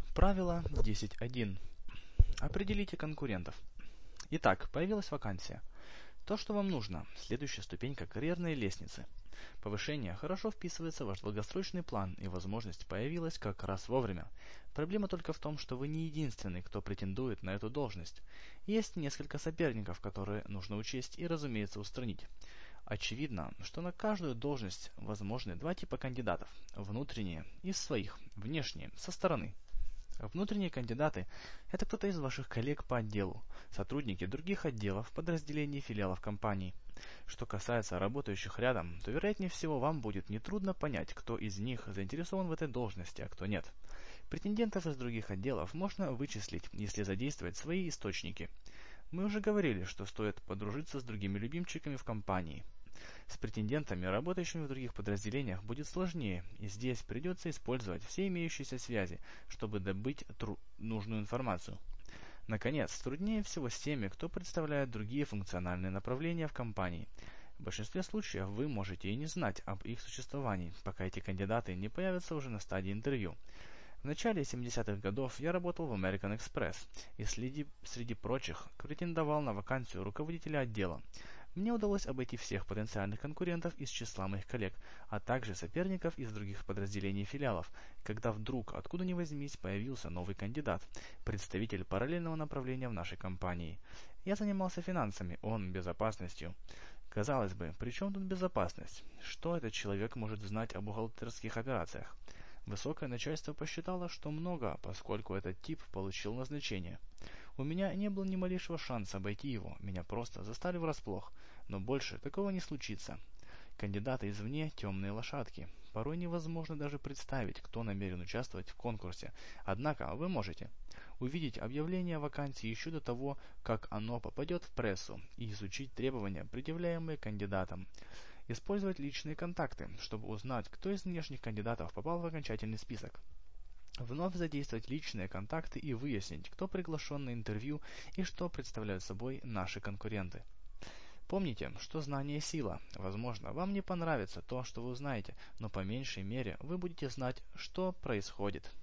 Правило 10.1. Определите конкурентов. Итак, появилась вакансия. То, что вам нужно, следующая ступенька карьерной лестницы. Повышение хорошо вписывается в ваш долгосрочный план, и возможность появилась как раз вовремя. Проблема только в том, что вы не единственный, кто претендует на эту должность. Есть несколько соперников, которые нужно учесть и, разумеется, устранить. Очевидно, что на каждую должность возможны два типа кандидатов. Внутренние – из своих, внешние – со стороны. Внутренние кандидаты – это кто-то из ваших коллег по отделу, сотрудники других отделов, подразделений, филиалов компании. Что касается работающих рядом, то вероятнее всего вам будет нетрудно понять, кто из них заинтересован в этой должности, а кто нет. Претендентов из других отделов можно вычислить, если задействовать свои источники. Мы уже говорили, что стоит подружиться с другими любимчиками в компании. С претендентами, работающими в других подразделениях, будет сложнее, и здесь придется использовать все имеющиеся связи, чтобы добыть нужную информацию. Наконец, труднее всего с теми, кто представляет другие функциональные направления в компании. В большинстве случаев вы можете и не знать об их существовании, пока эти кандидаты не появятся уже на стадии интервью. В начале 70-х годов я работал в American Express и среди прочих претендовал на вакансию руководителя отдела. Мне удалось обойти всех потенциальных конкурентов из числа моих коллег, а также соперников из других подразделений и филиалов, когда вдруг, откуда ни возьмись, появился новый кандидат, представитель параллельного направления в нашей компании. Я занимался финансами, он безопасностью. Казалось бы, при чем тут безопасность? Что этот человек может знать о бухгалтерских операциях? Высокое начальство посчитало, что много, поскольку этот тип получил назначение. У меня не было ни малейшего шанса обойти его, меня просто застали врасплох, но больше такого не случится. Кандидаты извне – темные лошадки. Порой невозможно даже представить, кто намерен участвовать в конкурсе, однако вы можете увидеть объявление о вакансии еще до того, как оно попадет в прессу, и изучить требования, предъявляемые кандидатам. Использовать личные контакты, чтобы узнать, кто из внешних кандидатов попал в окончательный список. Вновь задействовать личные контакты и выяснить, кто приглашен на интервью и что представляют собой наши конкуренты. Помните, что знание – сила. Возможно, вам не понравится то, что вы узнаете, но по меньшей мере вы будете знать, что происходит.